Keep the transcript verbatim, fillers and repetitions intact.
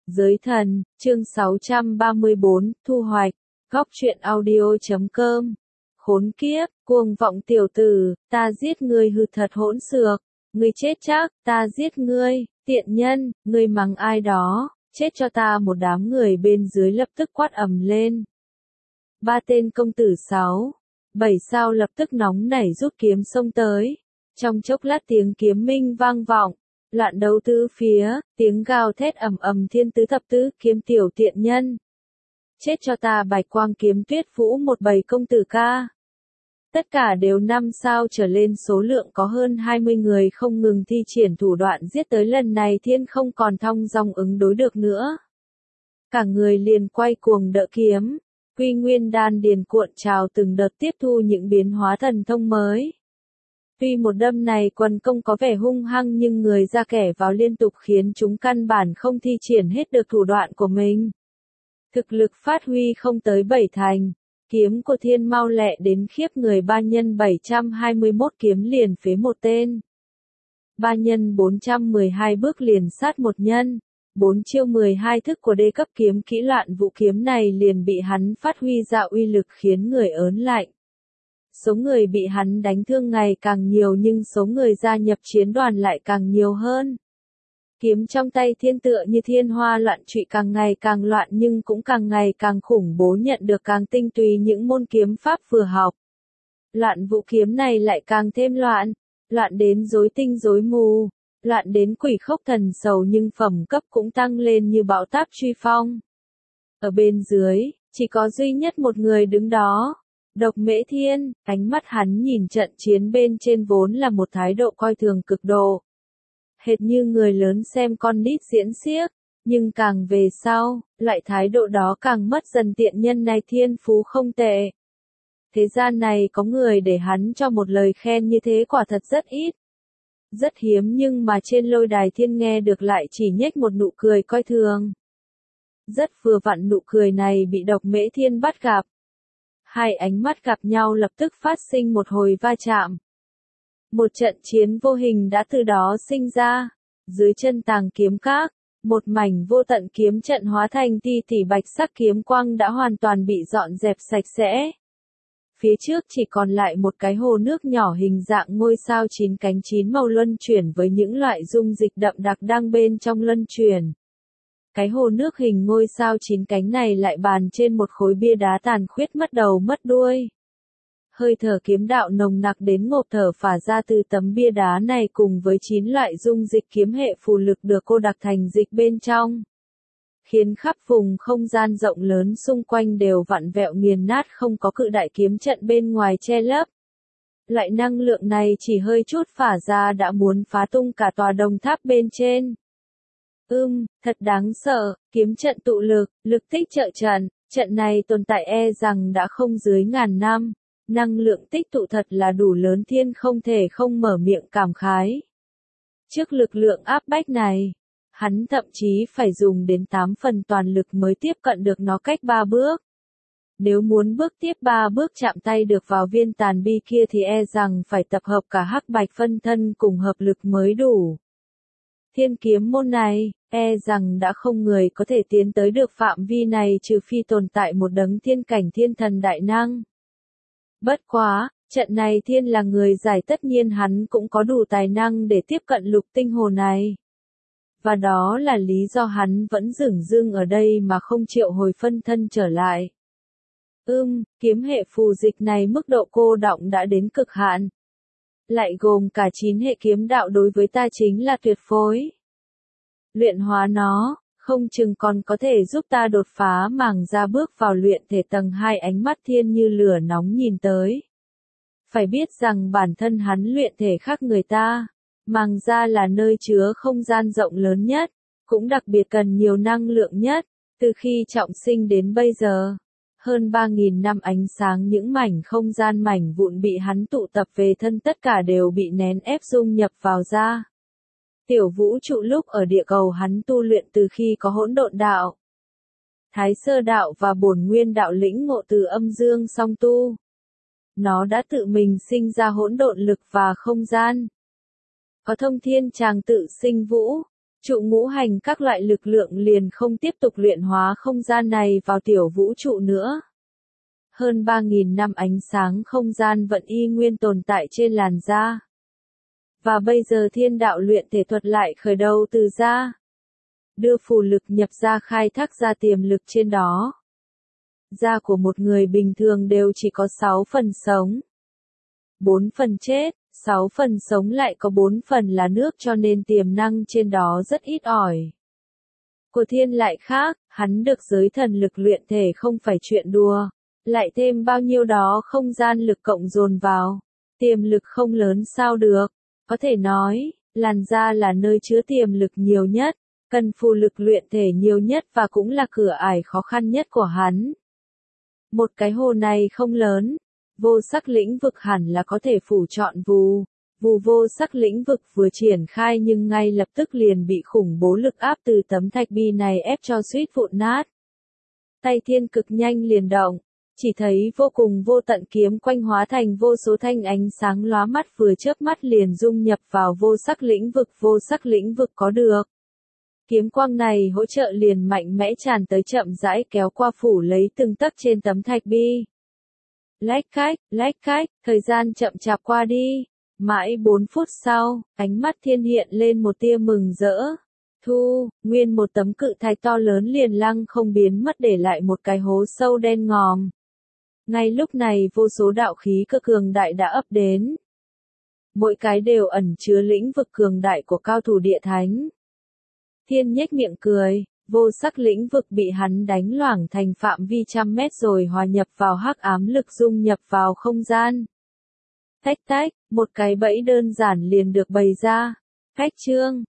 Giới thần, chương sáu trăm ba mươi bốn, thu hoạch, góc truyện audio chấm com. Khốn kiếp, cuồng vọng tiểu tử, ta giết ngươi hư thật hỗn xược, ngươi chết chắc, ta giết ngươi, tiện nhân, ngươi mắng ai đó, chết cho ta. Một đám người bên dưới lập tức quát ầm lên. Ba tên công tử sáu, bảy sao lập tức nóng nảy rút kiếm xông tới. Trong chốc lát tiếng kiếm minh vang vọng, loạn đấu tứ phía, tiếng gào thét ầm ầm thiên tứ thập tứ kiếm tiểu tiện nhân. Chết cho ta. Bạch quang kiếm tuyết vũ một bầy công tử ca. Tất cả đều năm sao trở lên, số lượng có hơn hai mươi người không ngừng thi triển thủ đoạn giết tới. Lần này thiên không còn thong dong ứng đối được nữa. Cả người liền quay cuồng đỡ kiếm, quy nguyên đan điền cuộn trào từng đợt tiếp thu những biến hóa thần thông mới. Tuy một đâm này quần công có vẻ hung hăng nhưng người ra kẻ vào liên tục khiến chúng căn bản không thi triển hết được thủ đoạn của mình. Thực lực phát huy không tới bảy thành, kiếm của thiên mau lẹ đến khiếp người. Ba nhân bảy trăm hai mươi mốt kiếm liền phế một tên. Ba nhân bốn trăm mười hai bước liền sát một nhân. Bốn chiêu mười hai thức của đê cấp kiếm kỹ loạn vũ kiếm này liền bị hắn phát huy ra uy lực khiến người ớn lạnh. Số người bị hắn đánh thương ngày càng nhiều nhưng số người gia nhập chiến đoàn lại càng nhiều hơn. Kiếm trong tay thiên tựa như thiên hoa loạn trụy, càng ngày càng loạn nhưng cũng càng ngày càng khủng bố, nhận được càng tinh túy những môn kiếm pháp vừa học. Loạn vũ kiếm này lại càng thêm loạn, loạn đến rối tinh rối mù, loạn đến quỷ khốc thần sầu, nhưng phẩm cấp cũng tăng lên như bão táp truy phong. Ở bên dưới, chỉ có duy nhất một người đứng đó. Độc Mễ Thiên, ánh mắt hắn nhìn trận chiến bên trên vốn là một thái độ coi thường cực độ. Hệt như người lớn xem con nít diễn xiếc, nhưng càng về sau, loại thái độ đó càng mất dần. Tiện nhân này thiên phú không tệ. Thế gian này có người để hắn cho một lời khen như thế quả thật rất ít. Rất hiếm, nhưng mà trên lôi đài thiên nghe được lại chỉ nhếch một nụ cười coi thường. Rất vừa vặn nụ cười này bị Độc Mễ Thiên bắt gặp. Hai ánh mắt gặp nhau lập tức phát sinh một hồi va chạm. Một trận chiến vô hình đã từ đó sinh ra. Dưới chân Tàng Kiếm Các, một mảnh vô tận kiếm trận hóa thành ti tỉ bạch sắc kiếm quang đã hoàn toàn bị dọn dẹp sạch sẽ. Phía trước chỉ còn lại một cái hồ nước nhỏ hình dạng ngôi sao chín cánh chín màu luân chuyển với những loại dung dịch đậm đặc đang bên trong luân chuyển. Cái hồ nước hình ngôi sao chín cánh này lại bàn trên một khối bia đá tàn khuyết mất đầu mất đuôi. Hơi thở kiếm đạo nồng nặc đến ngộp thở phả ra từ tấm bia đá này cùng với chín loại dung dịch kiếm hệ phù lực được cô đặc thành dịch bên trong. Khiến khắp vùng không gian rộng lớn xung quanh đều vặn vẹo nghiền nát, không có cự đại kiếm trận bên ngoài che lấp. Loại năng lượng này chỉ hơi chút phả ra đã muốn phá tung cả tòa đồng tháp bên trên. Ưm, thật đáng sợ, kiếm trận tụ lực, lực tích trợ trận, trận này tồn tại e rằng đã không dưới ngàn năm, năng lượng tích tụ thật là đủ lớn. Thiên không thể không mở miệng cảm khái. Trước lực lượng áp bách này, hắn thậm chí phải dùng đến tám phần toàn lực mới tiếp cận được nó cách ba bước. Nếu muốn bước tiếp ba bước chạm tay được vào viên tàn bi kia thì e rằng phải tập hợp cả hắc bạch phân thân cùng hợp lực mới đủ. Thiên kiếm môn này, e rằng đã không người có thể tiến tới được phạm vi này trừ phi tồn tại một đấng thiên cảnh thiên thần đại năng. Bất quá, trận này thiên là người giải, tất nhiên hắn cũng có đủ tài năng để tiếp cận lục tinh hồ này. Và đó là lý do hắn vẫn dửng dưng ở đây mà không triệu hồi phân thân trở lại. Ưm, kiếm hệ phù dịch này mức độ cô đọng đã đến cực hạn. Lại gồm cả chín hệ kiếm đạo, đối với ta chính là tuyệt phối. Luyện hóa nó, không chừng còn có thể giúp ta đột phá màng ra bước vào luyện thể tầng hai. Ánh mắt thiên như lửa nóng nhìn tới. Phải biết rằng bản thân hắn luyện thể khác người ta. Màng ra là nơi chứa không gian rộng lớn nhất, cũng đặc biệt cần nhiều năng lượng nhất, từ khi trọng sinh đến bây giờ. Hơn ba nghìn năm ánh sáng, những mảnh không gian mảnh vụn bị hắn tụ tập về thân tất cả đều bị nén ép dung nhập vào da. Tiểu vũ trụ lúc ở địa cầu hắn tu luyện từ khi có hỗn độn đạo, thái sơ đạo và bổn nguyên đạo lĩnh ngộ từ âm dương song tu. Nó đã tự mình sinh ra hỗn độn lực và không gian. Có thông thiên tràng tự sinh vũ, Trụ ngũ hành các loại lực lượng liền không tiếp tục luyện hóa không gian này vào tiểu vũ trụ nữa. Hơn ba nghìn năm ánh sáng không gian vẫn y nguyên tồn tại trên làn da. Và bây giờ thiên đạo luyện thể thuật lại khởi đầu từ da. Đưa phù lực nhập ra khai thác ra tiềm lực trên đó. Da của một người bình thường đều chỉ có sáu phần sống. bốn phần chết, sáu phần sống lại có bốn phần là nước cho nên tiềm năng trên đó rất ít ỏi. Của thiên lại khác, hắn được giới thần lực luyện thể không phải chuyện đùa. Lại thêm bao nhiêu đó không gian lực cộng dồn vào. Tiềm lực không lớn sao được. Có thể nói, làn da là nơi chứa tiềm lực nhiều nhất, cần phù lực luyện thể nhiều nhất và cũng là cửa ải khó khăn nhất của hắn. Một cái hồ này không lớn, vô sắc lĩnh vực hẳn là có thể phủ trọn vù. Vù vô sắc lĩnh vực vừa triển khai nhưng ngay lập tức liền bị khủng bố lực áp từ tấm thạch bi này ép cho suýt vụn nát. Tay thiên cực nhanh liền động. Chỉ thấy vô cùng vô tận kiếm quanh hóa thành vô số thanh ánh sáng lóa mắt vừa chớp mắt liền dung nhập vào vô sắc lĩnh vực vô sắc lĩnh vực có được. Kiếm quang này hỗ trợ liền mạnh mẽ tràn tới chậm rãi kéo qua phủ lấy từng tấc trên tấm thạch bi. Lách cách, lách cách, thời gian chậm chạp qua đi. Mãi bốn phút sau, ánh mắt thiên hiện lên một tia mừng rỡ. Thu, nguyên một tấm cự thạch to lớn liền lăng không biến mất để lại một cái hố sâu đen ngòm. Ngay lúc này vô số đạo khí cực cường đại đã ập đến. Mỗi cái đều ẩn chứa lĩnh vực cường đại của cao thủ địa thánh. Thiên nhếch miệng cười, vô sắc lĩnh vực bị hắn đánh loảng thành phạm vi trăm mét rồi hòa nhập vào hắc ám lực dung nhập vào không gian. Tách tách, một cái bẫy đơn giản liền được bày ra. Cách chương,